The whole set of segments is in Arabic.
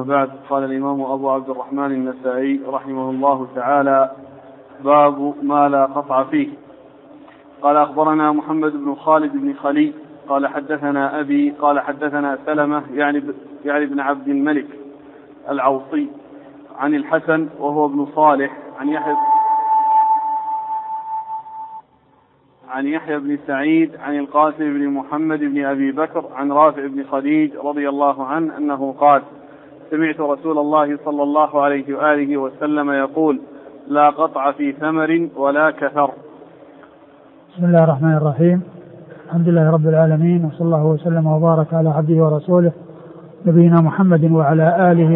أما بعد. قال الإمام أبو عبد الرحمن النسائي رحمه الله تعالى: باب ما لا قطع فيه. قال: أخبرنا محمد بن خالد بن خليل قال حدثنا أبي قال حدثنا سلمة يعني بن عبد الملك العوصي عن الحسن وهو ابن صالح عن يحيى بن سعيد عن القاسم بن محمد بن أبي بكر عن رافع بن خديج رضي الله عنه أنه قال: سمعت رسول الله صلى الله عليه وآله وسلم يقول: لا قطع في ثمر ولا كثر. بسم الله الرحمن الرحيم. الحمد لله رب العالمين، وصلى الله وسلم وبارك على عبده ورسوله نبينا محمد وعلى آله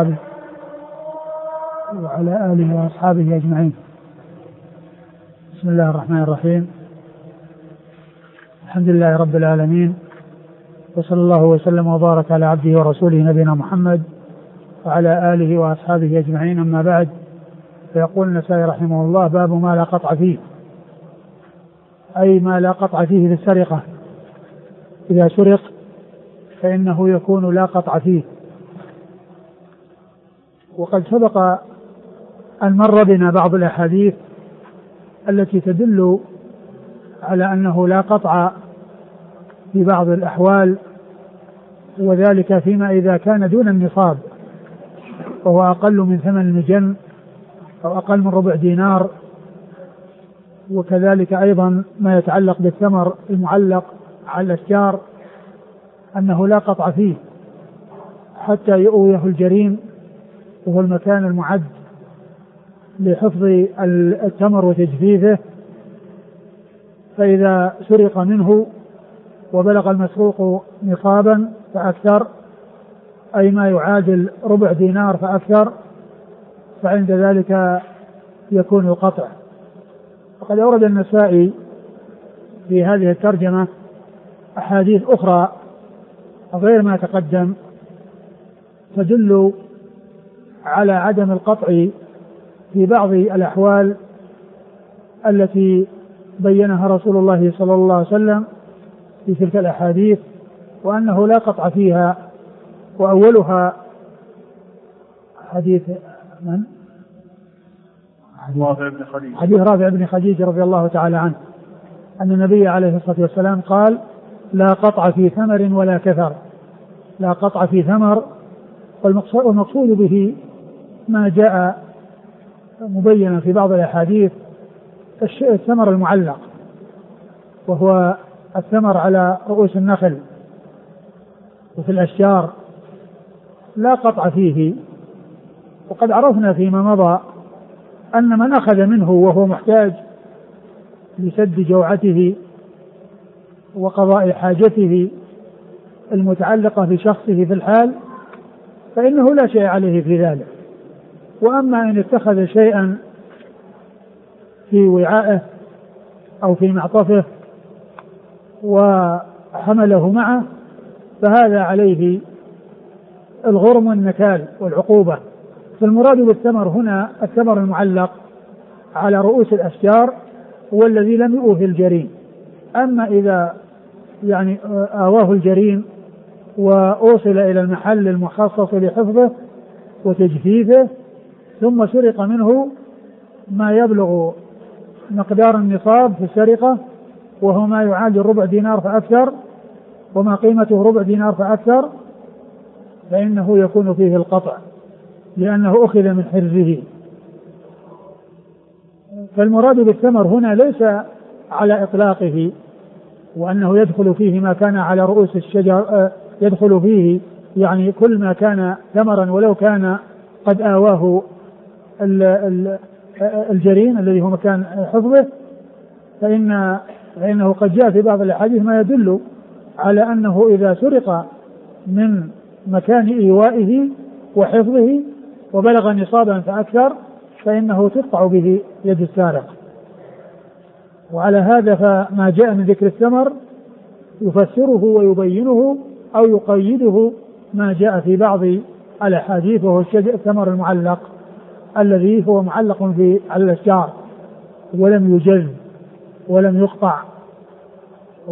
وأصحابه أجمعين. بسم الله الرحمن الرحيم. الحمد لله رب العالمين، وصلى الله وسلم وبارك على عبده ورسوله نبينا محمد وعلى آله وأصحابه أجمعين. أما بعد، فيقول النسائي رحمه الله: باب ما لا قطع فيه، أي ما لا قطع فيه في السرقة. إذا سرق فإنه يكون لا قطع فيه. وقد سبق أن مر بنا بعض الأحاديث التي تدل على أنه لا قطع في بعض الأحوال، وذلك فيما إذا كان دون النصاب وهو أقل من ثمن المجن أو أقل من ربع دينار. وكذلك أيضا ما يتعلق بالثمر المعلق على الأشجار أنه لا قطع فيه حتى يؤويه الجرين، وهو المكان المعد لحفظ التمر وتجفيفه. فإذا سرق منه وبلغ المسروق نصابا فأكثر، أي ما يعادل ربع دينار فأكثر، فعند ذلك يكون القطع. وقد أورد النسائي في هذه الترجمة أحاديث أخرى غير ما تقدم تدل على عدم القطع في بعض الأحوال التي بينها رسول الله صلى الله عليه وسلم في تلك الأحاديث، وأنه لا قطع فيها. وأولها حديث من؟ حديث رافع بن خديج رضي الله تعالى عنه أن النبي عليه الصلاة والسلام قال: لا قطع في ثمر ولا كثر. لا قطع في ثمر، والمقصود به ما جاء مبينا في بعض الأحاديث الثمر المعلق، وهو الثمر على رؤوس النخل وفي الأشجار، لا قطع فيه. وقد عرفنا فيما مضى أن من أخذ منه وهو محتاج لسد جوعته وقضاء حاجته المتعلقة بشخصه في الحال فإنه لا شيء عليه في ذلك. وأما إن اتخذ شيئا في وعائه أو في معطفه وحمله معه فهذا عليه الغرم والنكال والعقوبة. فالمراد بالثمر هنا الثمر المعلق على رؤوس الأشجار هو الذي لم يؤوه الجرين. أما إذا آواه الجرين وأوصل إلى المحل المخصص لحفظه وتجفيفه ثم سرق منه ما يبلغ مقدار النصاب في السرقة، وهو ما يعادل ربع دينار فأكثر، وما قيمته ربع دينار فأكثر، فإنه يكون فيه القطع لأنه أخذ من حرزه. فالمراد بالثمر هنا ليس على إطلاقه وأنه يدخل فيه ما كان على رؤوس الشجر، يدخل فيه يعني كل ما كان ثمرا ولو كان قد آواه الجرين الذي هو مكان حفظه، فإنه قد جاء في بعض الأحاديث ما يدل على أنه إذا سرق من مكان إيوائه وحفظه وبلغ نصابا فأكثر فإنه تقطع به يد السارق. وعلى هذا فما جاء من ذكر الثمر يفسره ويبينه أو يقيده ما جاء في بعض الأحاديث، وهو الثمر المعلق الذي هو معلق على الأشجار ولم يجز ولم يقطع.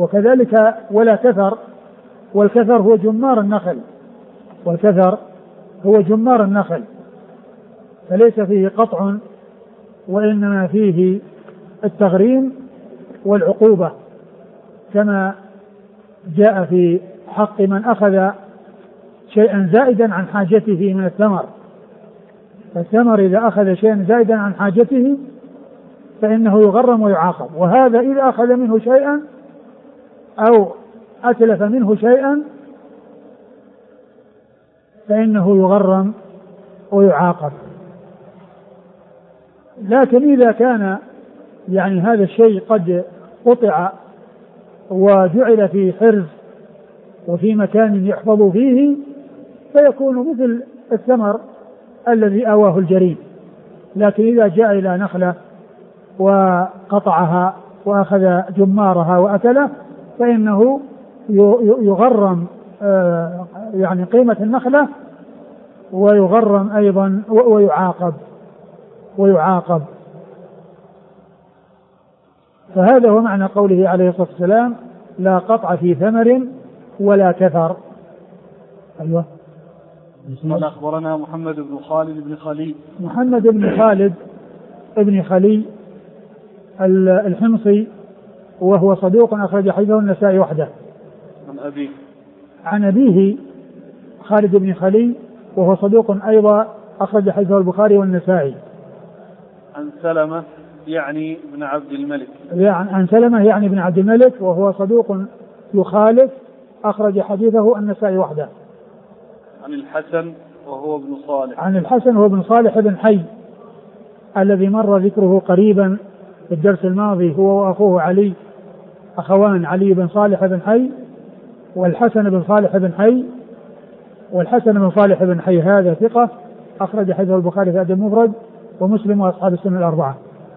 وكذلك ولا كثر، والكثر هو جمار النخل، والكثر هو جمار النخل، فليس فيه قطع وإنما فيه التغريم والعقوبة، كما جاء في حق من أخذ شيئا زائدا عن حاجته من الثمر. فالثمر إذا أخذ شيئا زائدا عن حاجته فإنه يغرم ويعاقب، وهذا إذا أخذ منه شيئا أو أتلف منه شيئا فإنه يغرم ويعاقب. لكن إذا كان يعني هذا الشيء قد قطع وجعل في حرز وفي مكان يحفظ فيه فيكون مثل الثمر الذي آواه الجريم. لكن إذا جاء إلى نخلة وقطعها وأخذ جمارها وأكله فإنه يغرم يعني قيمة النخلة ويغرم أيضا ويعاقب. فهذا هو معنى قوله عليه الصلاة والسلام لا قطع في ثمر ولا كثر. أيوة. قال أخبرنا محمد بن خالد بن خلي. محمد بن خالد بن خلي الحمصي وهو صدوق أخرج حديثه النسائي وحده. عن أبيه خالد بن خلي وهو صدوق أيضا أخرج حديثه البخاري والنسائي. عن سلمة يعني ابن عبد الملك. عن سلمة يعني ابن عبد الملك وهو صدوق يخالف أخرج حديثه النسائي وحده. عن الحسن وهو ابن صالح. عن الحسن هو ابن صالح بن حي الذي مر ذكره قريبا في الدرس الماضي، هو وأخوه علي أخوان، علي بن صالح بن حي والحسن بن صالح بن حي. والحسن بن صالح بن حي هذا ثقة أخرج حديثه البخاري في الأدب المفرد ومسلم وأصحاب السنة الأربعة.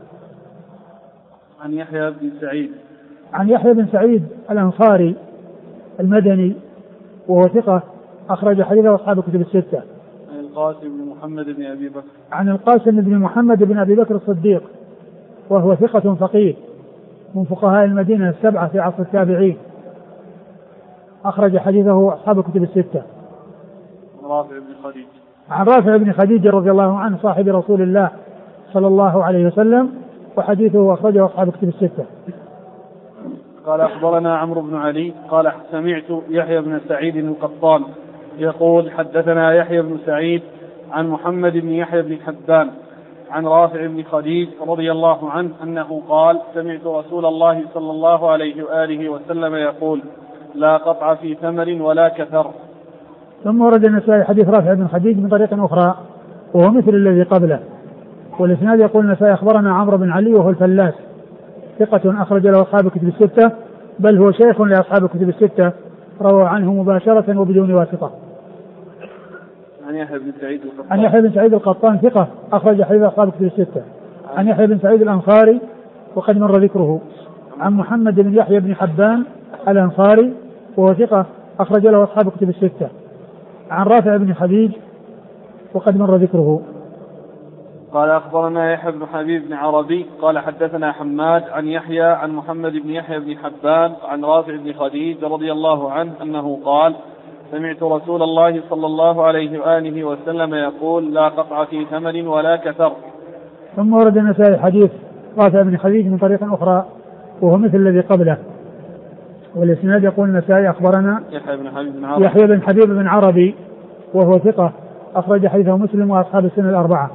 عن يحيى بن سعيد. عن يحيى بن سعيد الأنصاري المدني وهو ثقة أخرج حديثه أصحاب الكتب الستة. عن القاسم بن محمد بن أبي بكر. عن القاسم بن محمد بن أبي بكر الصديق وهو ثقة فقيه من فقهاء المدينة السبعة في عصر التابعين أخرج حديثه أصحاب الكتب الستة. رافع بن خديج. عن رافع بن خديج رضي الله عنه صاحب رسول الله صلى الله عليه وسلم وحديثه أخرجه أصحاب الكتب الستة. قال أخبرنا عمرو بن علي قال سمعت يحيى بن سعيد القطان يقول حدثنا يحيى بن سعيد عن محمد بن يحيى بن حبان عن رافع بن خديج رضي الله عنه أنه قال سمعت رسول الله صلى الله عليه وآله وسلم يقول لا قطع في ثمر ولا كثر. ثم ورد النسائي حديث رافع بن خديج من طريق أخرى وهو مثل الذي قبله، والإسناد يقول النسائي أخبرنا عمرو بن علي وهو الفلاس ثقة أخرج له أصحاب الكتب الستة، بل هو شيخ لأصحاب الكتب الستة روى عنه مباشرة وبدون واسطة. عن يحيى بن سعيد القطان. عن يحيى بن سعيد القطان ثقة أخرج حديث أصحاب الكتب الستة. عن يحيى بن سعيد الأنصاري وقد مر ذكره. عن محمد بن يحيى بن حبان الأنصاري وهو ثقة أخرج له أصحاب الكتب الستة. عن رافع بن خديج وقد مر ذكره. قال أخبرنا يحيى بن حبيب بن عربي قال حدثنا حماد عن يحيى عن محمد بن يحيى بن حبان عن رافع بن خديج رضي الله عنه أنه قال سمعت رسول الله صلى الله عليه وآله وسلم يقول لا قطع في ثمر ولا كثر. ثم ورد النسائي حديث رافع بن خديج من طريق أخرى وهو مثل الذي قبله، والإسناد يقول النسائي أخبرنا يحيى بن حبيب بن عربي وهو ثقة أخرج حديثه مسلم وأصحاب السنة الأربعة.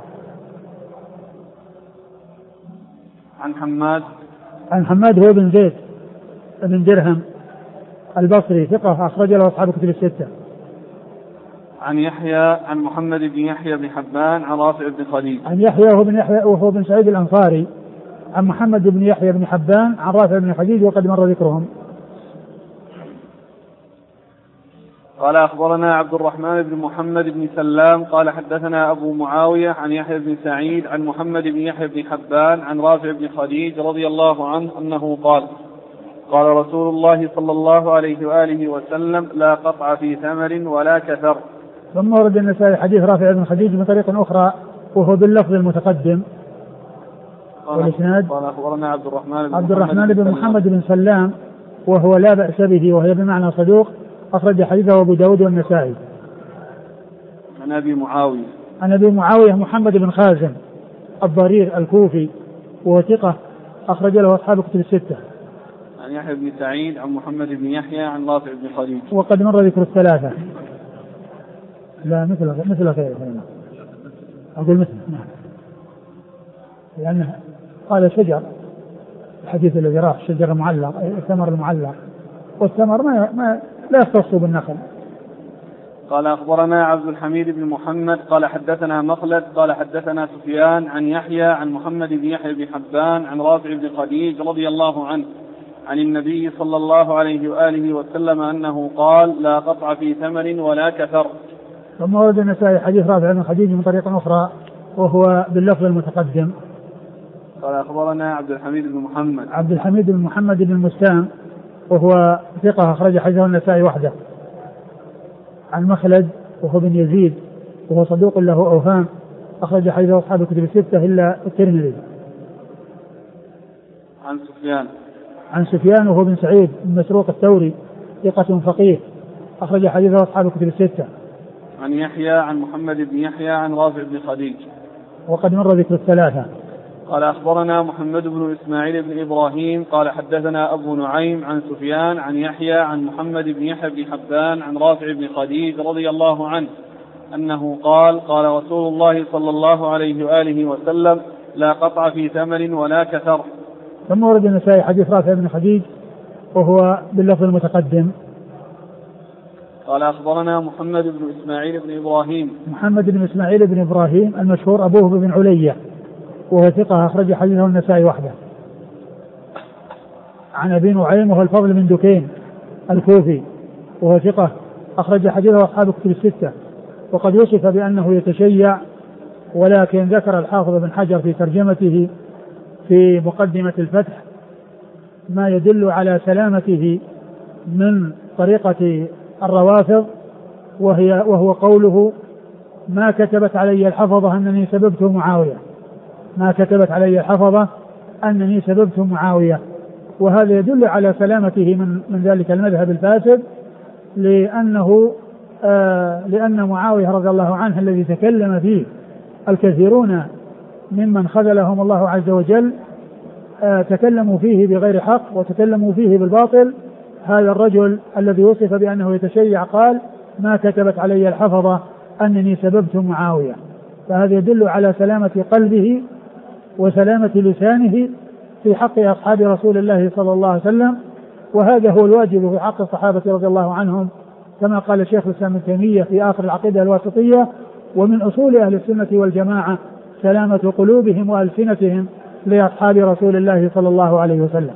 عن حماد هو بن زيد بن درهم البصري ثقة أخرج له أصحاب الكتب الستة. عن يحيى عن محمد بن يحيى بن حبان عن رافع بن خديج. عن يحيى وهو بن سعيد الأنصاري عن محمد بن يحيى بن حبان عن رافع بن خديج وقد مر ذكرهم. قال أخبرنا عبد الرحمن بن محمد بن سلام قال حدثنا أبو معاوية عن يحيى بن سعيد عن محمد بن يحيى بن حبان عن رافع بن خديج رضي الله عنه أنه قال قال رسول الله صلى الله عليه وآله وسلم لا قطع في ثمر ولا كثر. ثم ورد النسائي حديث رافع بن خديج من طريق أخرى وهو باللفظ المتقدم. والإسناد قال أخبرنا عبد الرحمن بن محمد بن سلام وهو لا بأس به وهي بمعنى صدوق أخرج حديثه أبو داود والنسائي. عن أبي معاوية. عن أبي معاوية محمد بن خازم الضرير الكوفي وهو ثقة أخرج له أصحاب الكتب الستة. عن يحيى بن سعيد عن محمد بن يحيى عن رافع بن خديج. وقد مر ذكر الثلاثة. لا مثل غيره. أقول مثل نعم. لأنه قال شجر الحديث الذي راه شجر المعلق الثمر المعلق والثمر ما لا يختص بالنخل. قال أخبرنا عبد الحميد بن محمد قال حدثنا مخلد قال حدثنا سفيان عن يحيى عن محمد بن يحيى بن حبان عن رافع بن خديج رضي الله عنه عن النبي صلى الله عليه وآله وسلم أنه قال لا قطع في ثمر ولا كثر. ثم ورد النسائي حديث رافع بن خديج من طريق أخرى وهو باللفظ المتقدم. قال أخبرنا عبد الحميد بن محمد بن مسام وهو ثقة أخرج حديثه النسائي وحده. عن مخلد وهو بن يزيد وهو صدوق له أوهام أخرج حديثه أصحاب الكتب الستة إلا الترمذي. عن سفيان وهو بن سعيد بن مسروق الثوري ثقة فقيه أخرج حديثه أصحاب الكتب الستة. عن يحيى عن محمد بن يحيى عن رافع بن خديج. وقد مر ذكر الثلاثة. قال أخبرنا محمد بن إسماعيل بن إبراهيم قال حدثنا أبو نعيم عن سفيان عن يحيى عن محمد بن يحيى بن حبان عن رافع بن خديج رضي الله عنه أنه قال قال رسول الله صلى الله عليه وآله وسلم لا قطع في ثمر ولا كثر. ثم ورد النسائي حديث رافع بن خديج وهو باللفظ المتقدم. قال أخبرنا محمد بن إسماعيل بن إبراهيم المشهور أبوه بن علية وهو ثقة أخرج حديثه النسائي وحده. عن أبي نعيم وهو الفضل بن دكين الكوفي وهو ثقة أخرج حديثه أصحاب الكتب الستة. وقد وصف بأنه يتشيع ولكن ذكر الحافظ بن حجر في ترجمته في مقدمة الفتح ما يدل على سلامته من طريقة الروافض وهو قوله ما كتبت علي الحفظة أنني سببت معاوية وهذا يدل على سلامته من ذلك المذهب الفاسد لأن معاوية رضي الله عنه الذي تكلم فيه الكثيرون ممن خذلهم الله عز وجل تكلموا فيه بغير حق وتكلموا فيه بالباطل. هذا الرجل الذي وصف بأنه يتشيع قال ما كتبت علي الحفظة أنني سببت معاوية. فهذا يدل على سلامة قلبه وسلامة لسانه في حق أصحاب رسول الله صلى الله عليه وسلم. وهذا هو الواجب في حق الصحابة رضي الله عنهم كما قال الشيخ الإسلام ابن تيمية في آخر العقيدة الواسطية ومن أصول أهل السنة والجماعة سلامة قلوبهم وألسنتهم لأصحاب رسول الله صلى الله عليه وسلم.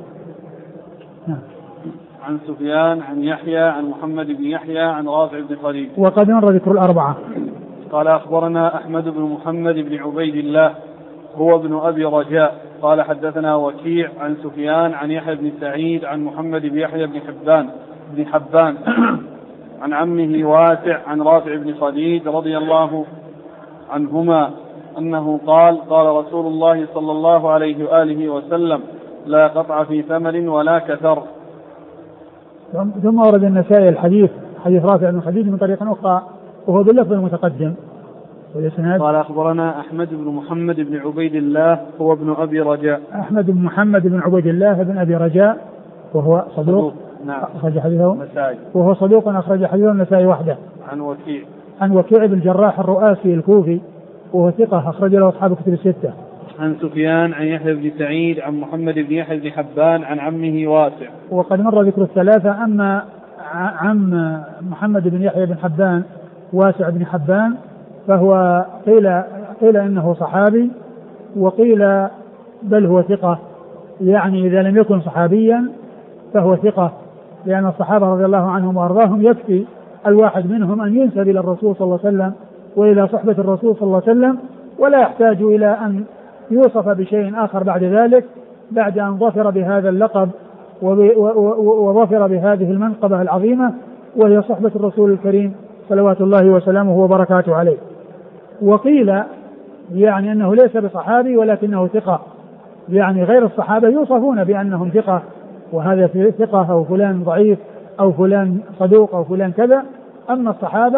عن سفيان عن يحيى عن محمد بن يحيى عن رافع بن خديج. وقد مر ذكر الأربعة. قال أخبرنا أحمد بن محمد بن عبيد الله هو ابن أبي رجاء قال حدثنا وكيع عن سفيان عن يحيى بن سعيد عن محمد بن يحيى بن حبان عن عمه واسع عن رافع بن خديج رضي الله عنهما أنه قال قال رسول الله صلى الله عليه وآله وسلم لا قطع في ثمر ولا كثر. ثم ورد النسائي حديث رافع بن خديج من طريق أخرى وهو باللفظ المتقدم. قال أخبرنا أحمد بن محمد بن عبيد الله هو ابن أبي رجاء. أحمد بن محمد بن عبيد الله بن أبي رجاء وهو صدوق. نعم. أخرج حديثه النسائي. وهو صدوق أخرج حديثه النسائي وحده. عن وكيع بن الجراح الرؤاسي الكوفي وهو ثقة أخرج له أصحاب الكتب الستة. عن سفيان عن يحيى بن سعيد عن محمد بن يحيى بن حبان عن عمه واسع. وقد مر ذكر الثلاثة. أما عم محمد بن يحيى بن حبان واسع بن حبان فهو قيل إنه صحابي وقيل بل هو ثقة يعني إذا لم يكن صحابيا فهو ثقة لأن الصحابة رضي الله عنهم وأرضاهم يكفي الواحد منهم أن ينسب إلى الرسول صلى الله عليه وسلم وإلى صحبة الرسول صلى الله عليه وسلم ولا يحتاج إلى أن يوصف بشيء آخر بعد ذلك بعد أن ظفر بهذا اللقب وظفر بهذه المنقبة العظيمة وهي صحبة الرسول الكريم صلوات الله وسلامه وبركاته عليه. وقيل يعني أنه ليس بصحابي ولكنه ثقة يعني غير الصحابة يوصفون بأنهم ثقة وهذا ثقة أو فلان ضعيف أو فلان صدوق أو فلان كذا. أما الصحابة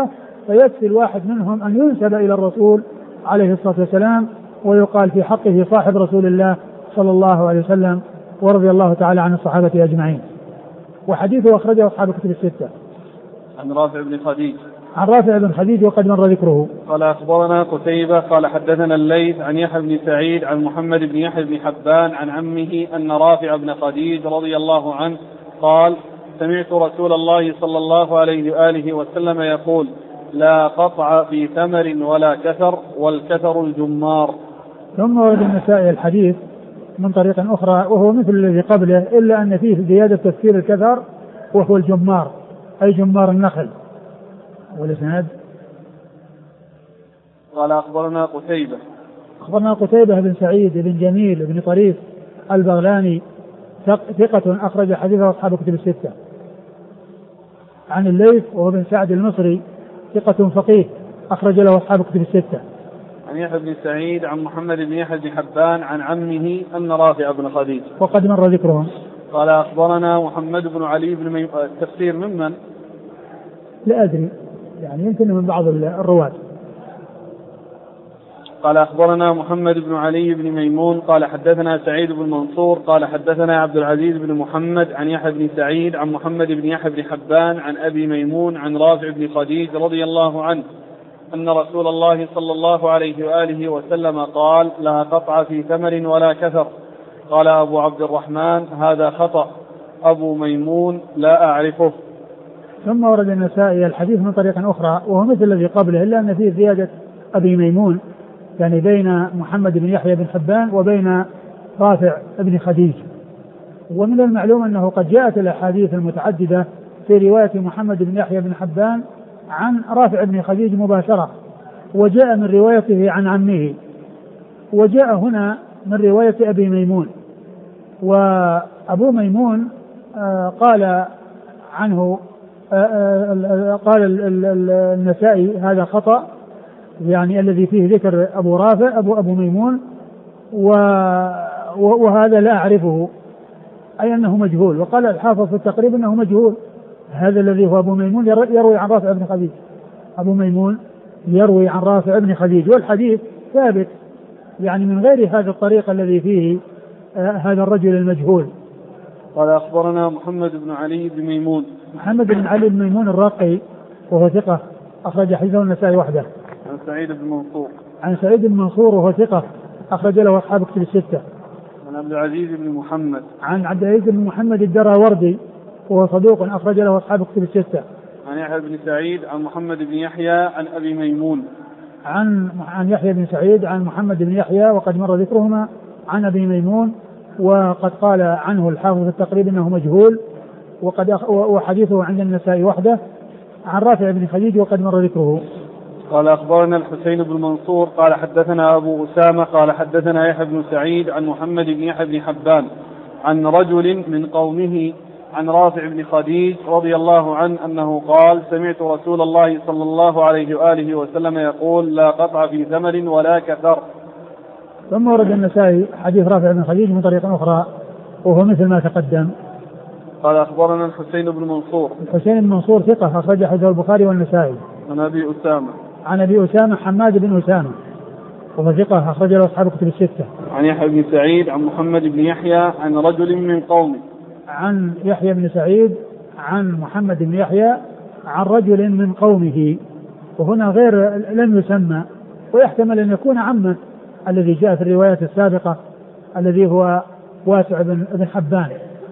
فيكفي الواحد منهم أن ينسب إلى الرسول عليه الصلاة والسلام ويقال في حقه صاحب رسول الله صلى الله عليه وسلم، ورضي الله تعالى عن الصحابة أجمعين. وحديثه أخرجه أصحاب الكتب الستة. عن رافع بن خديج. عن رافع بن خديج وقد مر ذكره. قال أخبرنا قتيبة قال حدثنا الليث عن يحيى بن سعيد عن محمد بن يحيى بن حبان عن عمه أن رافع بن خديج رضي الله عنه قال سمعت رسول الله صلى الله عليه وآله وسلم يقول لا قطع في ثمر ولا كثر والكثر الجمار. ثم ورد النسائي الحديث من طريق أخرى وهو مثل الذي قبله إلا أن فيه زيادة تفسير الكثر وهو الجمار أي جمار النخل. والإسناد قال أخبرنا قتيبة. أخبرنا قتيبة بن سعيد بن جميل بن طريف البغلاني ثقة أخرج حديثه أصحاب كتب الستة. عن الليث وهو بن سعد المصري ثقة فقيه أخرج له أصحاب كتب الستة. عن يحيى بن سعيد عن محمد بن يحيى بن حبان عن عمه أن رافع بن خديج وقد مر ذكرهم. قال أخبرنا محمد بن علي بن التفسير ممن؟ لا أدري يعني يمكن من بعض الرواة. قال أخبرنا محمد بن علي بن ميمون قال حدثنا سعيد بن منصور قال حدثنا عبد العزيز بن محمد عن يحيى بن سعيد عن محمد بن يحيى بن حبان عن أبي ميمون عن رافع بن خديج رضي الله عنه أن رسول الله صلى الله عليه وآله وسلم قال لا قطع في ثمر ولا كثر. قال أبو عبد الرحمن هذا خطأ، أبو ميمون لا أعرفه. ثم ورد النسائي الحديث من طريق أخرى وهو مثل الذي قبله إلا أن فيه زيادة أبي ميمون يعني بين محمد بن يحيى بن حبان وبين رافع بن خديج. ومن المعلوم أنه قد جاءت الأحاديث المتعددة في رواية محمد بن يحيى بن حبان عن رافع بن خديج مباشرة، وجاء من روايته عن عمه، وجاء هنا من رواية أبي ميمون. وأبو ميمون قال عنه قال النسائي هذا خطأ يعني الذي فيه ذكر أبو رافع أبو ميمون وهذا لا أعرفه أي أنه مجهول. وقال الحافظ في التقريب أنه مجهول. هذا الذي هو أبو ميمون يروي عن رافع بن خديج. أبو ميمون يروي عن رافع بن خديج والحديث ثابت يعني من غير هذا الطريق الذي فيه هذا الرجل المجهول. قال أخبرنا محمد بن علي بن ميمون. محمد بن علي بن ميمون الراقي وهو ثقة أخرج حديثه النسائي وحده. عن سعيد بن منصور. عن سعيد بن منصور وهو ثقة أخرج له أصحاب كتب الستة. عن عبد العزيز بن محمد. عن عبد العزيز بن محمد الدراوردي وهو صدوق أخرج له أصحاب كتب الستة. عن يحيى بن سعيد عن محمد بن يحيى عن أبي ميمون. عن يحيى بن سعيد عن محمد بن يحيى وقد مر ذكرهما عن أبي ميمون، وقد قال عنه الحافظ في التقريب أنه مجهول وحديثه عند النسائي وحده. عن رافع بن خديج وقد مر ذكره. قال أخبرنا الحسين بن منصور قال حدثنا أبو أسامة قال حدثنا يحيى بن سعيد عن محمد بن يحيى بن حبان عن رجل من قومه عن رافع بن خديج رضي الله عنه أنه قال سمعت رسول الله صلى الله عليه وآله وسلم يقول لا قطع في ثمر ولا كثر. ثم ورد النسائي حديث رافع بن خديج من طريق أخرى وهو مثل ما تقدم. قال أخبرنا الحسين بن منصور. الحسين بن منصور ثقة أخرج حديث البخاري والنسائي. عن أبي أسامة. عن أبي أسامة حماد بن أسامة وهو ثقة أخرج له أصحاب كتب الستة. عن يحيى بن سعيد عن محمد بن يحيى عن رجل من قومه. عن يحيى بن سعيد عن محمد بن يحيى عن رجل من قومه، وهنا غير لم يسمى، ويحتمل أن يكون عمه الذي جاء في الروايات السابقة الذي هو واسع بن حبان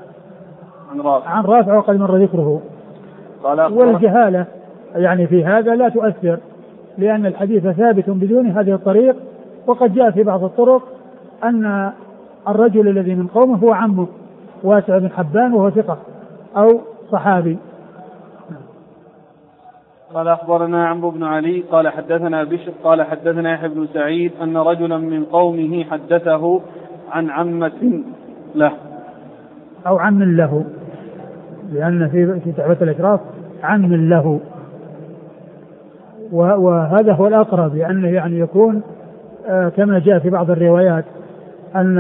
عن رافع وقد مر ذكره. والجهالة يعني في هذا لا تؤثر لأن الحديث ثابت بدون هذه الطريق، وقد جاء في بعض الطرق أن الرجل الذي من قومه هو عمه واسع بن حبان وهو ثقة أو صحابي. قال أخبرنا عمرو بن علي قال حدثنا بشر قال حدثنا يحيى بن سعيد أن رجلا من قومه حدثه عن عمة له أو عم له، لأن في تعبة الإشراف عم له، وهذا هو الأقرب، لأنه يعني يكون كما جاء في بعض الروايات أن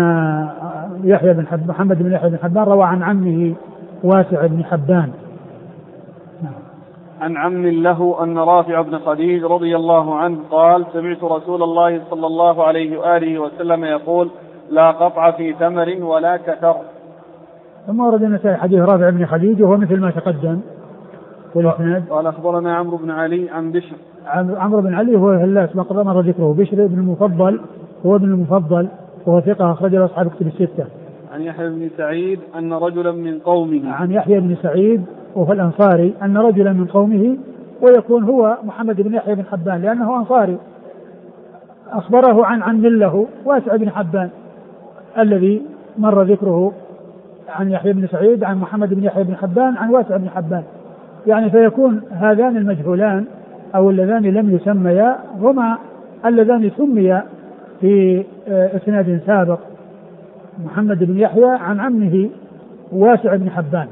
محمد بن يحيى بن حبان روى عن عمه واسع بن حبان. عن عم له أن رافع بن خديج رضي الله عنه قال سمعت رسول الله صلى الله عليه وآله وسلم يقول لا قطع في ثمر ولا كثر. ثم ورد النسائي حديث رافع بن خديج وهو مثل ما تقدم. قال أخبرنا عمرو بن علي عن بشر. عمرو بن علي هو هلاس مر ذكره. بشر بن المفضل هو ابن المفضل وهو ثقة أخرج له أصحاب كتب الستة. عن يحيى بن سعيد أن رجلا من قومه. عن يحيى بن سعيد وهو الأنصاري أن رجلا من قومه ويكون هو محمد بن يحيى بن حبان لأنه أنصاري أخبره عن عم له واسع بن حبان الذي مر ذكره عن يحيى بن سعيد عن محمد بن يحيى بن حبان عن واسع بن حبان. يعني فيكون هذان المجهولان أو اللذان لم يسميا هما اللذان سميا في إسناد سابق محمد بن يحيى عن عمه واسع بن حبان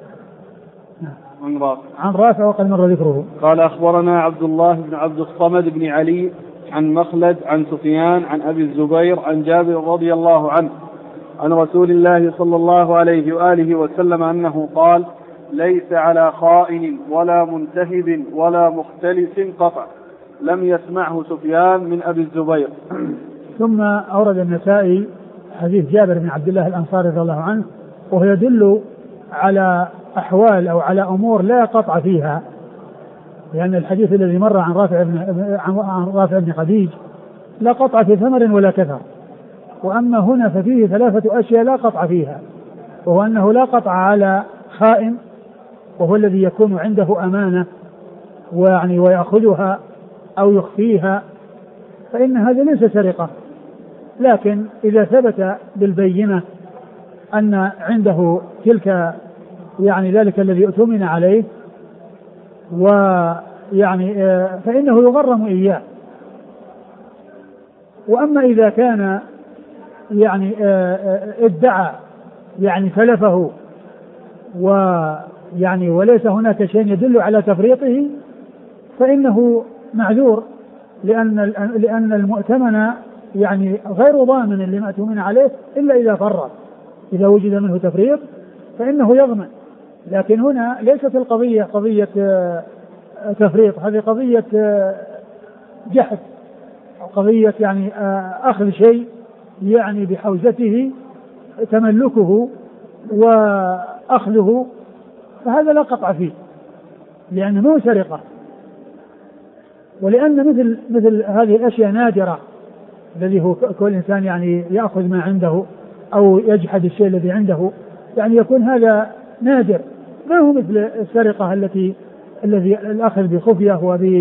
عن رافع وقد مر ذكره. قال أخبرنا عبد الله بن عبد الصمد بن علي عن مخلد عن سفيان عن أبي الزبير عن جابر رضي الله عنه عن رسول الله صلى الله عليه وآله وسلم أنه قال ليس على خائن ولا منتهب ولا مختلس قطع. لم يسمعه سفيان من أبي الزبير. ثم أورد النسائي حديث جابر بن عبد الله الأنصاري رضي الله عنه وهو يدل على أحوال أو على أمور لا قطع فيها لأن الحديث الذي مر عن رافع بن خديج لا قطع في ثمر ولا كثر. وأما هنا ففيه ثلاثة أشياء لا قطع فيها وهو أنه لا قطع على خائن وهو الذي يكون عنده أمانة ويأخذها أو يخفيها فإن هذا ليس سرقة. لكن إذا ثبت بالبينة أن عنده تلك ذلك الذي اؤتمن عليه فإنه يغرم إياه. وأما إذا كان ادعى تلفه وليس هناك شيء يدل على تفريطه فإنه معذور لأن المؤتمن غير ضامن لما اؤتمن عليه إلا إذا فرط. إذا وجد منه تفريط فإنه يضمن. لكن هنا ليست القضية قضية تفريط هذه قضية جحد أو قضية أخذ شيء بحوزته تملكه وأخذه فهذا لا قطع فيه لأنه مو سرقة. ولأن مثل هذه الأشياء نادرة الذي هو كل إنسان يأخذ ما عنده أو يجحد الشيء الذي عنده يكون هذا نادر ما هو مثل السرقة الذي الأخذ بخفية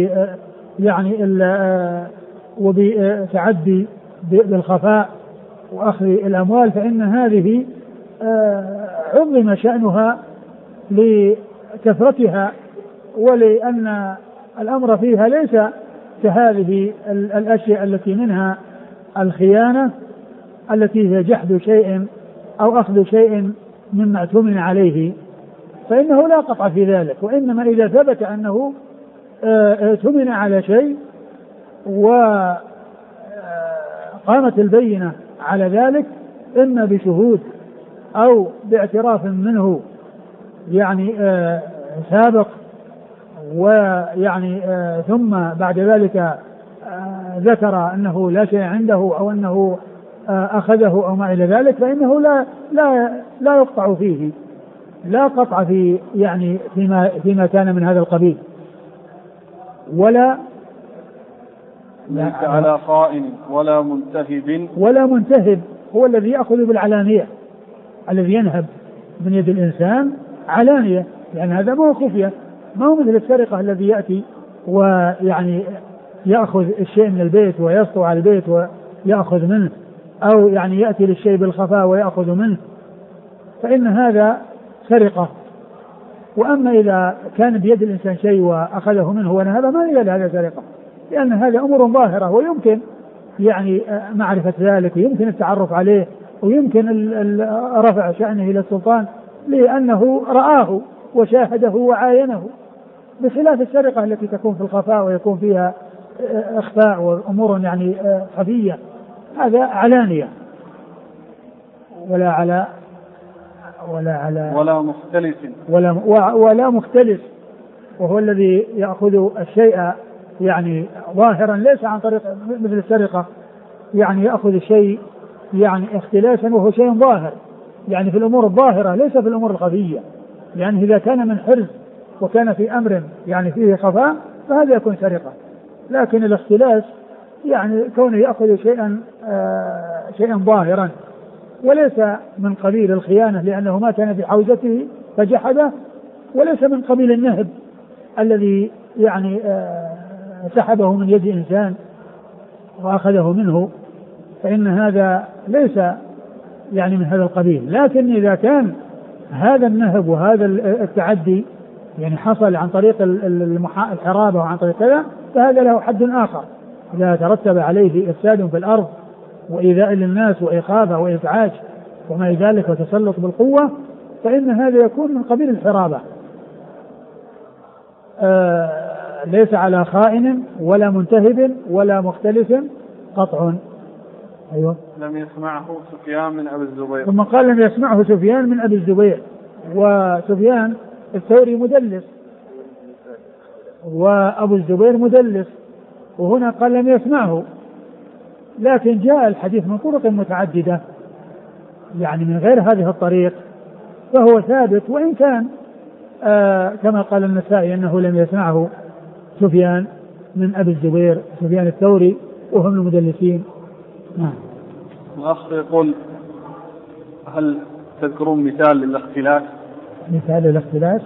وبتعدي بالخفاء وأخذ الأموال فإن هذه عظم شأنها لكثرتها ولأن الأمر فيها ليس كهذه الأشياء التي منها الخيانة التي هي جحد شيء أو أخذ شيء مما اؤتمن عليه فإنه لا قطع في ذلك. وإنما إذا ثبت أنه اؤتمن على شيء وقامت البينة على ذلك إما بشهود أو باعتراف منه سابق ثم بعد ذلك ذكر أنه لا شيء عنده أو أنه أخذه أو ما إلى ذلك فإنه لا يقطع فيه لا قطع في فيما كان من هذا القبيل ليس على خائن ولا منتهب هو الذي يأخذ بالعلانية الذي ينهب من يد الإنسان علانية لأن هذا ما هو خفية ما هو مثل السرقة الذي يأتي يأخذ الشيء من البيت ويسطو على البيت ويأخذ منه أو يأتي للشيء بالخفاء ويأخذ منه فإن هذا سرقة. وأما إذا كان بيد الإنسان شيء وأخذه منه ونهبه ما يقال هذا سرقة لأن هذا أمور ظاهرة ويمكن معرفة ذلك ويمكن التعرف عليه ويمكن رفع شأنه إلى السلطان لأنه رآه وشاهده وعاينه بخلاف السرقة التي تكون في الخفاء ويكون فيها إخفاء وأمور خفية هذا علانية ولا مختلس ولا مختلس وهو الذي يأخذ الشيء يعني ظاهرا ليس عن طريق مثل السرقة، يعني يأخذ الشيء يعني اختلاسا وهو شيء ظاهر، يعني في الأمور الظاهرة ليس في الأمور الخفية، لأنه إذا كان من حرز وكان في أمر يعني فيه خفاء فهذا يكون سرقة. لكن الاختلاس يعني كونه يأخذ شيئا ظاهرا وليس من قبيل الخيانة لأنه ما كان في حوزته فجحده، وليس من قبيل النهب الذي يعني سحبه من يد إنسان وأخذه منه، فإن هذا ليس يعني من هذا القبيل. لكن إذا كان هذا النهب وهذا التعدي يعني حصل عن طريق الحرابة وعن طريق كذا فهذا له حد آخر، إذا ترتب عليه إفساد في الأرض وإيذاء للناس وإخافة وإزعاج وما ذلك وتسلط بالقوة فإن هذا يكون من قبيل الحرابة. ليس على خائن ولا منتهب ولا مختلف قطع. أيوة. لم يسمعه سفيان من أبي الزبير. ثم قال لم يسمعه سفيان من أبي الزبير، وسفيان الثوري مدلس وأبو الزبير مدلس، وهنا قال لم يسمعه، لكن جاء الحديث من طرق متعددة يعني من غير هذه الطريق فهو ثابت، وإن كان كما قال النسائي أنه لم يسمعه سفيان من أبي الزبير سفيان الثوري وهم المدلسين. الأخ يقول هل تذكرون مثال للاختلاس؟ مثال للاختلاس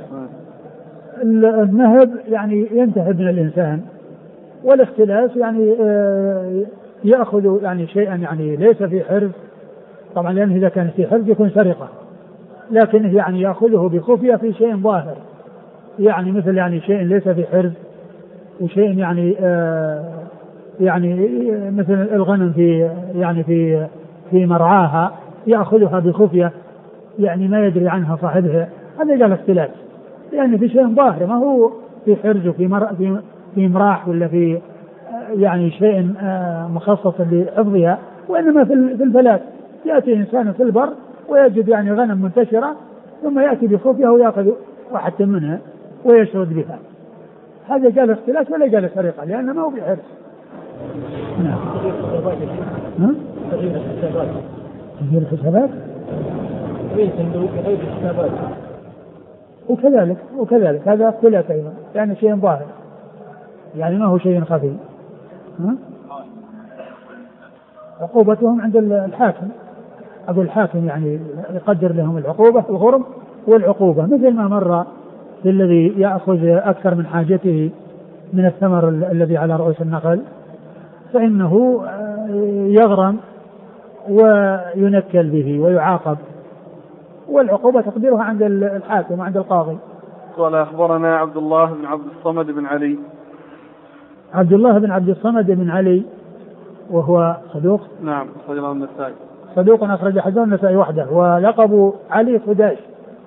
النهب يعني ينتهب من الإنسان، والاختلاس يعني يأخذ يعني شيئا يعني ليس في حرز، طبعا لأنه إذا كان في حرز يكون سرقة، لكنه يعني يأخذه بخفية في شيء ظاهر، يعني مثل يعني شيء ليس في حرز وشيء يعني مثل الغنم في يعني في مرعاها يأخذها بخفية يعني ما يدري عنها صاحبها، هذا قال اختلاس، يعني في شيء ظاهر ما هو في حرز في مراح ولا في يعني شيء مخصص لحفظها، وإنما في الفلات يأتي إنسان في البر ويجد يعني غنم منتشرة ثم يأتي بخفية ويأخذ واحدة منها ويشرد بها، هذا قال اختلاس ولا قال سرقة لأنه ما هو في حرز. نعم. تغيير الحسابات وكذلك هذا اختلاف أيضا يعني شيء ظاهر يعني ما هو شيء خفي. عقوبتهم عند الحاكم، أقول الحاكم يعني يقدر لهم العقوبة الغرم والعقوبة، مثل ما مر في الذي يأخذ أكثر من حاجته من الثمر الذي على رؤوس النخل فإنه يغرم وينكل به ويعاقب، والعقوبة تقديرها عند الحاكم وعند القاضي. قال أخبرنا عبد الله بن عبد الصمد بن علي. عبد الله بن عبد الصمد بن علي وهو صدوق. نعم أخرج له النسائي. صدوق أخرج حديث النسائي وحده، ولقب علي خداش،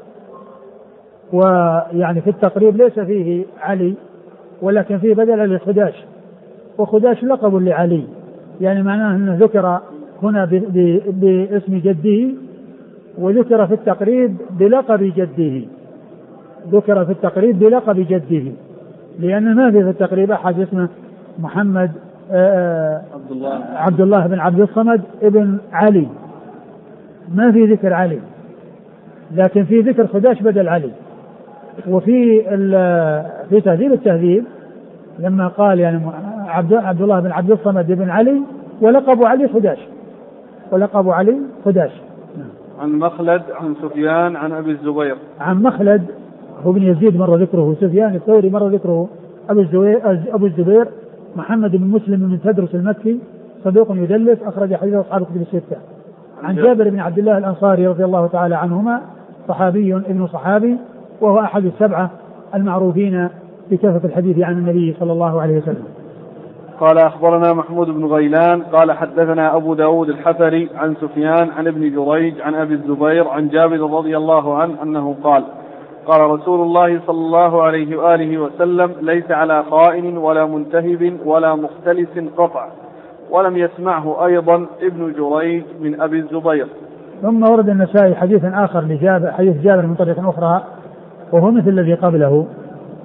ويعني في التقريب ليس فيه علي ولكن فيه بدل لخداش، وخداش لقب لعلي يعني معناه أنه ذكر هنا باسم جده وذكر في التقريب بلقب جده، ذكر في التقريب بلقب جده، لأن ما في التقريب أحد اسمه محمد عبد الله بن عبد الصمد ابن علي، ما في ذكر علي، لكن في ذكر خداش بدل علي. وفي في تهذيب التهذيب لما قال يعني عبد الله بن عبد الصمد بن علي ولقب علي خداش، ولقب علي خداش. عن مخلد عن سفيان عن أبي الزبير. عن مخلد هو بن يزيد مر ذكره، سفيان الثوري مر ذكره، أبو الزبير محمد بن مسلم بن تدرس المكي صدوق يدلس أخرج حديث أصحاب الكتب الستة. عن جابر بن عبد الله الأنصاري رضي الله تعالى عنهما صحابي ابن صحابي، وهو أحد السبعة المعروفين بكثرة الحديث عن النبي صلى الله عليه وسلم. قال أخبرنا محمود بن غيلان قال حدثنا أبو داود الحفري عن سفيان عن ابن جريج عن أبي الزبير عن جابر رضي الله عنه أنه قال قال رسول الله صلى الله عليه وآله وسلم ليس على خائن ولا منتهب ولا مختلس قطع، ولم يسمعه أيضا ابن جريج من أبي الزبير. ثم ورد النسائي حديث آخر لجابر، حديث جابر من طريق أخرى وهو مثل الذي قبله،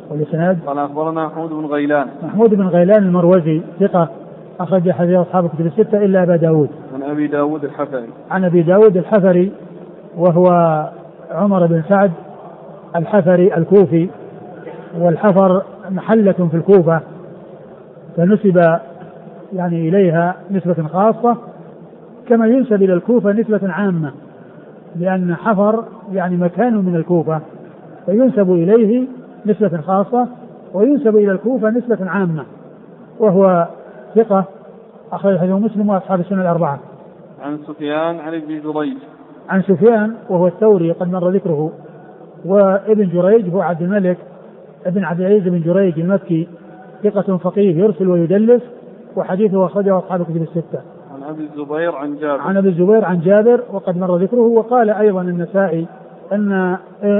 والإسناد. قال أخبرنا محمود بن غيلان. محمود بن غيلان المروزي ثقة أخرج حديث أصحاب الكتب الستة إلا أبا داود. عن أبي داود الحفري. عن أبي داود الحفري وهو عمر بن سعد الحفري الكوفي، والحفر محلة في الكوفة فنسب يعني إليها نسبة خاصة كما ينسب إلى الكوفة نسبة عامة، لأن حفر يعني مكان من الكوفة فينسب إليه نسبة خاصة وينسب إلى الكوفة نسبة عامة، وهو ثقة أخرج حديث مسلم وأصحاب السنة الأربعة. عن سفيان عن ابن جريج. عن سفيان وهو الثوري قد مر ذكره، وابن جريج هو عبد الملك ابن عبد العزيز بن جريج المكي ثقة فقيه يرسل ويدلس، وحديثه أخرجه أصحاب الكتب الستة. عن أبي الزبير عن جابر. عن أبي الزبير عن جابر وقد مر ذكره. وقال أيضا النسائي أن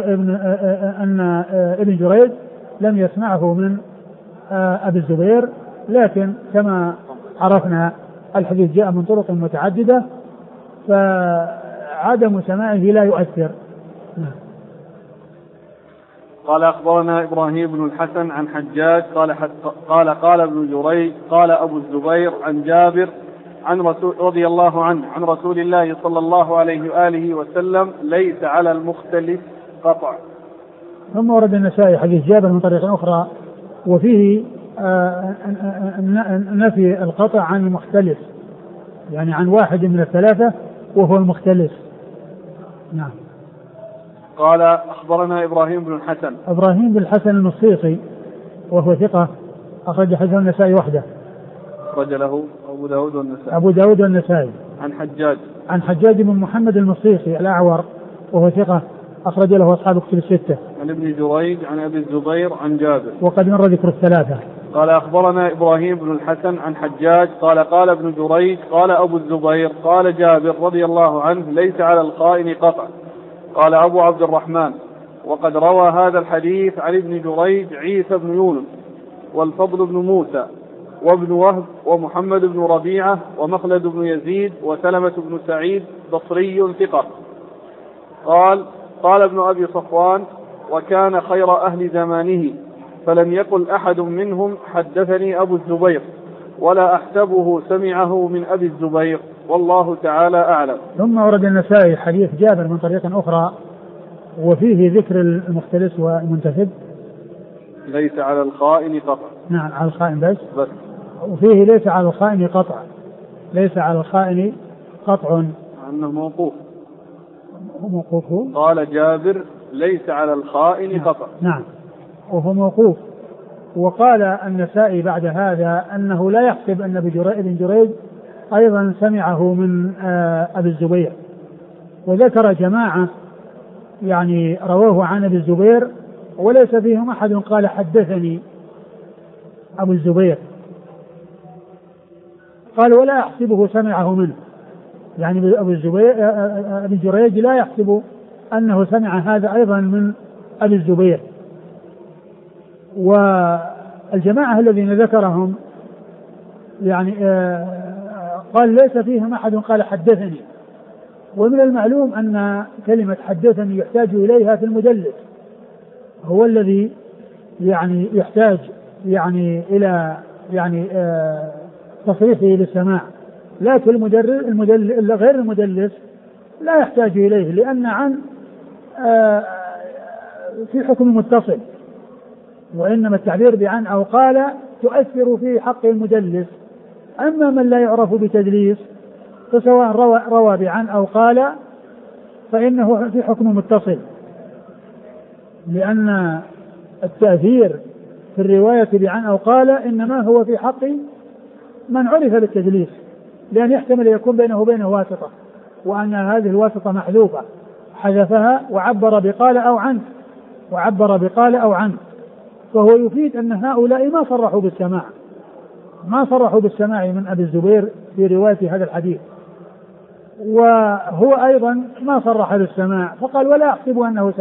ابن جريج لم يسمعه من أبي الزبير، لكن كما عرفنا الحديث جاء من طرق متعددة فعدم سماعه لا يؤثر. قال أخبرنا إبراهيم بن الحسن عن حجاج قال ابن جريج قال أبو الزبير عن جابر عن رسول رضي الله عنه عن رسول الله صلى الله عليه وآله وسلم ليس على المختلف قطع. ثم ورد النسائي حديث جابر من طريق أخرى وفيه نفي القطع عن المختلف، يعني عن واحد من الثلاثة وهو المختلف. نعم. قال أخبرنا إبراهيم بن الحسن. إبراهيم بن الحسن المصيصي وهو ثقة أخرج حديث النسائي وحده. أخرج له أبو داود والنسائي. أبو داود والنسائي. عن حجاج بن محمد المصيصي الأعور وهو ثقة أخرج له أصحاب الكتب الستة. عن ابن جريج عن أبي الزبير عن جابر وقد مر ذكر الثلاثة. قال أخبرنا إبراهيم بن الحسن عن حجاج قال ابن جريج قال أبو الزبير قال جابر رضي الله عنه ليس على الخائن قطع. قال أبو عبد الرحمن وقد روى هذا الحديث عن ابن جريج عيسى بن يونس والفضل بن موسى وابن وهب ومحمد بن ربيعة ومخلد بن يزيد وسلمة بن سعيد بصري ثقة. قال ابن أبي صفوان وكان خير أهل زمانه فلم يقل أحد منهم حدثني أبو الزبير ولا أحسبه سمعه من أبي الزبير والله تعالى أعلم. ثم ورد النسائي حديث جابر من طريق أخرى وفيه ذكر المختلس والمنتسب ليس على الخائن قطع. نعم على الخائن بس. وفيه ليس على الخائن قطع. ليس على الخائن قطع أنه موقوف. موقوف. قال جابر ليس على الخائن قطع. نعم وهو موقوف. وقال النسائي بعد هذا أنه لا يحسب أن ابن جريج أيضا سمعه من أبي الزبير، وذكر جماعة يعني رواه عن أبي الزبير وليس فيهم أحد قال حدثني أبو الزبير، قال ولا أحسبه سمعه منه، يعني أبي جريج لا يحسب أنه سمع هذا أيضا من أبي الزبير. والجماعة الذين ذكرهم يعني قال ليس فيهم أحد قال حدثني، ومن المعلوم أن كلمة حدثني يحتاج إليها في المدلس، هو الذي يعني يحتاج يعني إلى يعني تصريحه للسماع، لكن غير المدلس لا يحتاج إليه، لأن عن في حكم متصل، وإنما التعبير بعن أو قال تؤثر في حق المدلس. أما من لا يعرف بتدليس فسواء روى بعن أو قال فإنه في حكم متصل، لأن التأثير في الرواية بعن أو قال إنما هو في حق من عرف بالتدليس، لأن يحتمل يكون بينه وبينه واسطة، وأن هذه الواسطة محذوفة حذفها وعبر بقال أو عنه، فهو يفيد أن هؤلاء ما صرحوا بالسماع من أبي الزبير في رواية هذا الحديث، وهو أيضا ما صرح بالسماع فقال ولا أحسب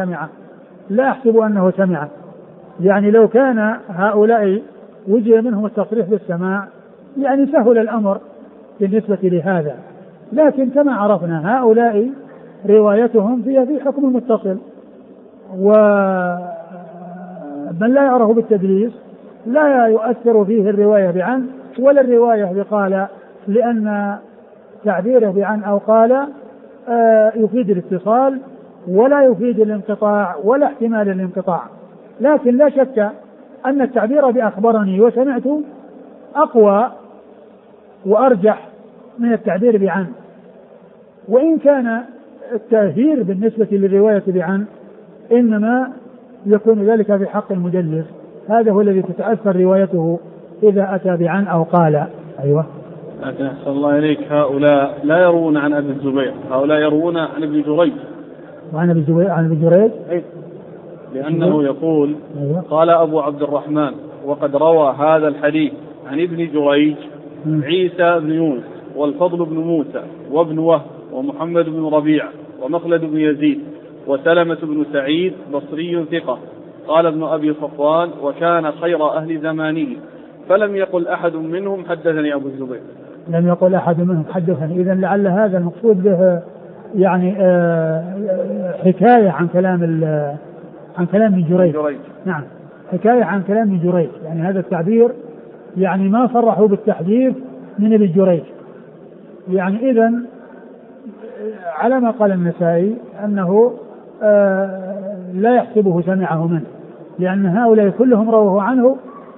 أنه سمع، يعني لو كان هؤلاء وجه منهم التصريح بالسماع يعني سهل الأمر بالنسبة لهذا، لكن كما عرفنا هؤلاء روايتهم فيها في حكم متصل، وفي من لا يعرف بالتدليس لا يؤثر فيه الرواية بعن ولا الرواية بقال، لأن تعبيره بعن أو قال يفيد الاتصال ولا يفيد الانقطاع ولا احتمال الانقطاع. لكن لا شك أن التعبير بأخبرني وسمعت أقوى وأرجح من التعبير بعن، وإن كان التأثير بالنسبة للرواية بعن إنما يكون ذلك في حق المدلس، هذا هو الذي تتأثر روايته إذا أتى بعن أو قال. أيوة. لكن أحسن الله إليك، هؤلاء لا يروون عن أبي الزبير، هؤلاء يروون عن ابن جريج. وعن ابن جريج لأنه يقول أيوة. قال أبو عبد الرحمن وقد روى هذا الحديث عن ابن جريج عيسى بن يونس والفضل بن موسى وابن وهب ومحمد بن ربيعة ومخلد بن يزيد وسلمة بن سعيد بصري ثقة. قال ابن أبي صفوان وكان خير أهل زمانه، فلم يقل أحد منهم حدثني أبو الزبير. لم يقل أحد منهم حدثني. إذن لعل هذا المقصود به يعني حكاية عن كلام ابن جريج. نعم، حكاية عن كلام ابن جريج، يعني هذا التعبير يعني ما صرحوا بالتحديث من ابن جريج. يعني إذن على ما قال النسائي أنه لا يحسبه سمعه منه، لأن هؤلاء كلهم رواه عنه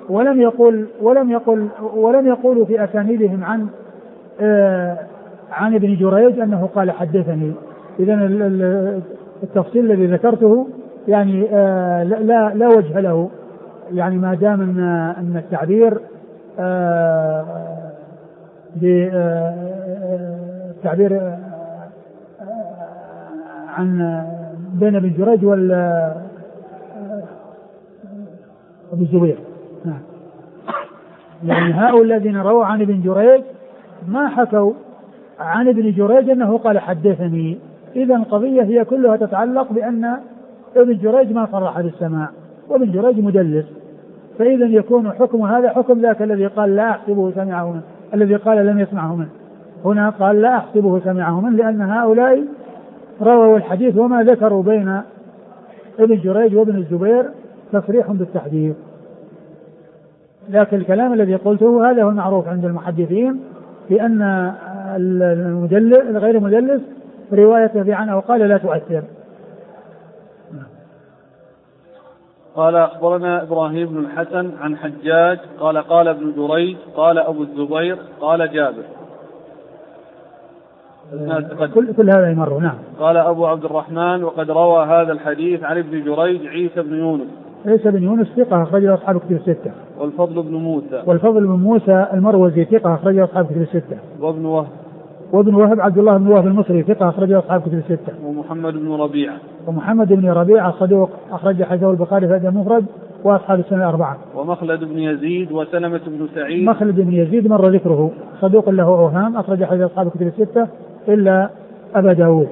ولم يقولوا في أسانيدهم عن ابن جريج أنه قال حدثني. إذن التفصيل الذي ذكرته يعني لا وجه له، يعني ما دام أن التعبير بالتعبير عن بين ابن جريج وابن الزبير. نعم. يعني هؤلاء الذين رووا عن ابن جريج ما حكوا عن ابن جريج أنه قال حدثني. إذن القضية هي كلها تتعلق بأن ابن جريج ما صرح بالسماع، وابن جريج مدلس، فإذا يكون حكم هذا حكم ذاك الذي قال لا أحسبه سمعه منه، الذي قال لم يسمعه منه. هنا قال لا أحسبه سمعه منه، لأن هؤلاء رووا الحديث وما ذكروا بين ابن جريج وابن الزبير تصريح بالتحديث. لكن الكلام الذي قلته هذا هو المعروف عند المحدثين، بأن غير مدلس روايته بعن أو قال لا تؤثر. قال أخبرنا إبراهيم بن الحسن عن حجاج قال ابن جريج قال أبو الزبير قال جابر. كل هذا يمر. نعم. قال أبو عبد الرحمن وقد روى هذا الحديث عن ابن جريج عيسى بن يونس. عيسى بن يونس ثقة أخرجه أصحاب كتب الستة. والفضل بن موسى المروزي ثقة أخرجه أصحاب كتب الستة. وابن وهب عبد الله بن وهب المصري ثقة أخرجه أصحاب كتب الستة. ومحمد بن ربيعة صدوق أخرج حديثه البخاري في الأدب المفرد وأصحاب السنة الأربعة. ومخلد بن يزيد وسلمة بن سعيد. مخلد بن يزيد مر ذكره، صدوق له أوهام، أخرج حديث أصحاب كتب الستة إلا أبا داود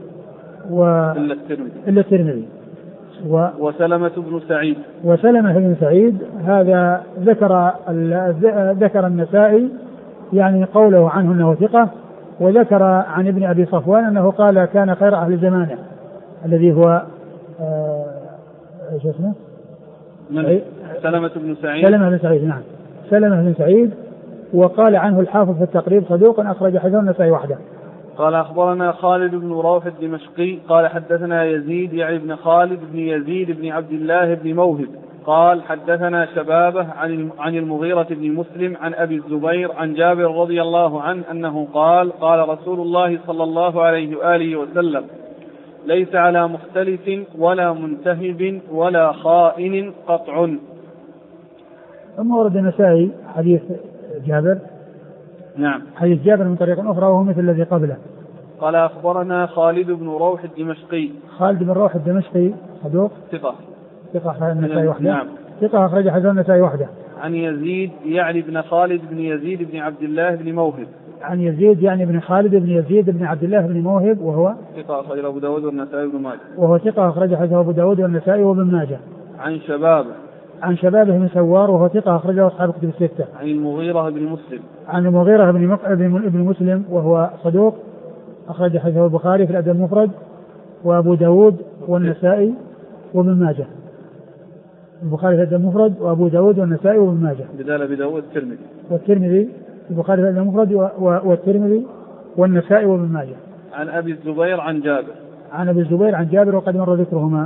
إلا الترمذي. وسلمة بن سعيد هذا ذكر النسائي يعني قوله عنه أنه ثقة، وذكر عن ابن أبي صفوان أنه قال كان خير أهل زمانه، الذي هو ايش اسمه؟ سلمة بن سعيد. نعم، سلمة بن سعيد. وقال عنه الحافظ في التقريب صدوق أخرج حديثه النسائي وحده. قال أخبرنا خالد بن روح الدمشقي قال حدثنا يزيد يعني بن خالد بن يزيد بن عبد الله بن موهب قال حدثنا شبابه عن المغيرة بن مسلم عن أبي الزبير عن جابر رضي الله عنه أنه قال رسول الله صلى الله عليه وآله وسلم ليس على مختلف ولا منتهب ولا خائن قطع. ثم ورد النسائي حديث جابر. نعم. حديث جابر من طريق أخرى وهو مثل الذي قبله. قال أخبرنا خالد بن روح الدمشقي. خالد بن روح الدمشقي صدوق ثقة أخرج النسائي وحده. نعم. ثقة أخرج حديث النسائي وحده. عن يزيد يعني بن خالد بن يزيد بن عبد الله بن موهب. عن يزيد يعني بن خالد بن يزيد بن عبد الله بن موهب وهو ثقة أخرج أبو داود والنسائي وابن ماجه. وهو ثقة أخرج حديث أبو داود والنسائي وابن ماجه. عن شبابه بن سوار وهو ثقة أخرجه أصحاب كتب الستة. عن المغيرة بن مسلم وهو صدوق أخرج حديثه البخاري في الأدب المفرد وأبو داود والنسائي وابن ماجه. البخاري في الأدب المفرد وأبو داود والنسائي وابن ماجه. بدال أبي داود والترمذي البخاري في الأدب المفرد والترمذي والنسائي وابن ماجه. عن أبي الزبير عن جابر. عن أبي الزبير عن جابر وقد مر ذكرهما.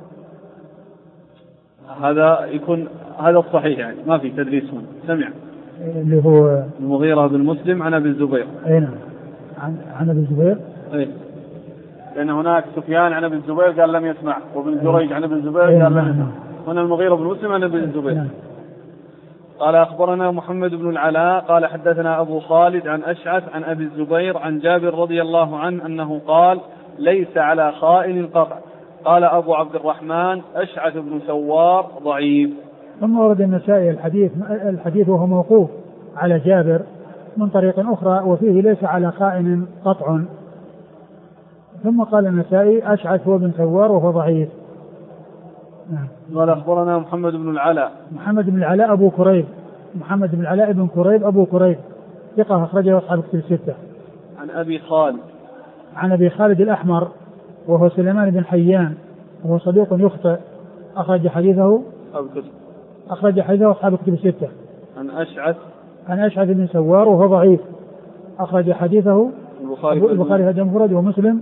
هذا يكون هذا الصحيح يعني ما في تدليس هنا. سمع اللي هو المغيرة بن مسلم عن أبي الزبير. أي نعم عن أبي الزبير. أي لأن هناك سفيان عن أبي الزبير قال لم يسمع وابن جريج عن أبي الزبير قال لم يسمع. هنا المغيرة بن مسلم عن أبي الزبير. قال أخبرنا محمد بن العلاء قال حدثنا أبو خالد عن أشعث عن أبي الزبير عن جابر رضي الله عنه أنه قال ليس على خائن قطع. قال أبو عبد الرحمن أشعث بن سوار ضعيف. ثم ورد النسائي الحديث وهو موقوف على جابر من طريق أخرى وفيه ليس على خائن قطع. ثم قال النسائي أشعث هو بن سوار وهو ضعيف. قال أخبرنا محمد بن العلاء. محمد بن العلاء أبو كريب محمد بن العلاء بن كريب أبو كريب ثقة أخرجه أصحاب الكتب الستة. عن أبي خالد. عن أبي خالد الأحمر وهو سليمان بن حيان وهو صديق يخطئ أخرج حديثه أصحاب الكتب الستة. عن أشعث بن سوار وهو ضعيف أخرج حديثه البخاري في الأدب المفرد ومسلم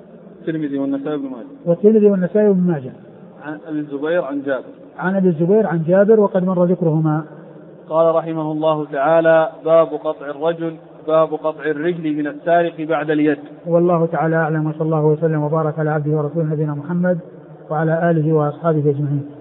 والترمذي والنسائي وابن ماجه. عن أبي الزبير عن جابر. عن أبي الزبير عن جابر وقد مر ذكرهما. قال رحمه الله تعالى باب قطع الرجل من السارق بعد اليد. والله تعالى أعلم وصلى الله وسلم وبارك على عبده ورسوله نبينا محمد وعلى آله وأصحابه أجمعين.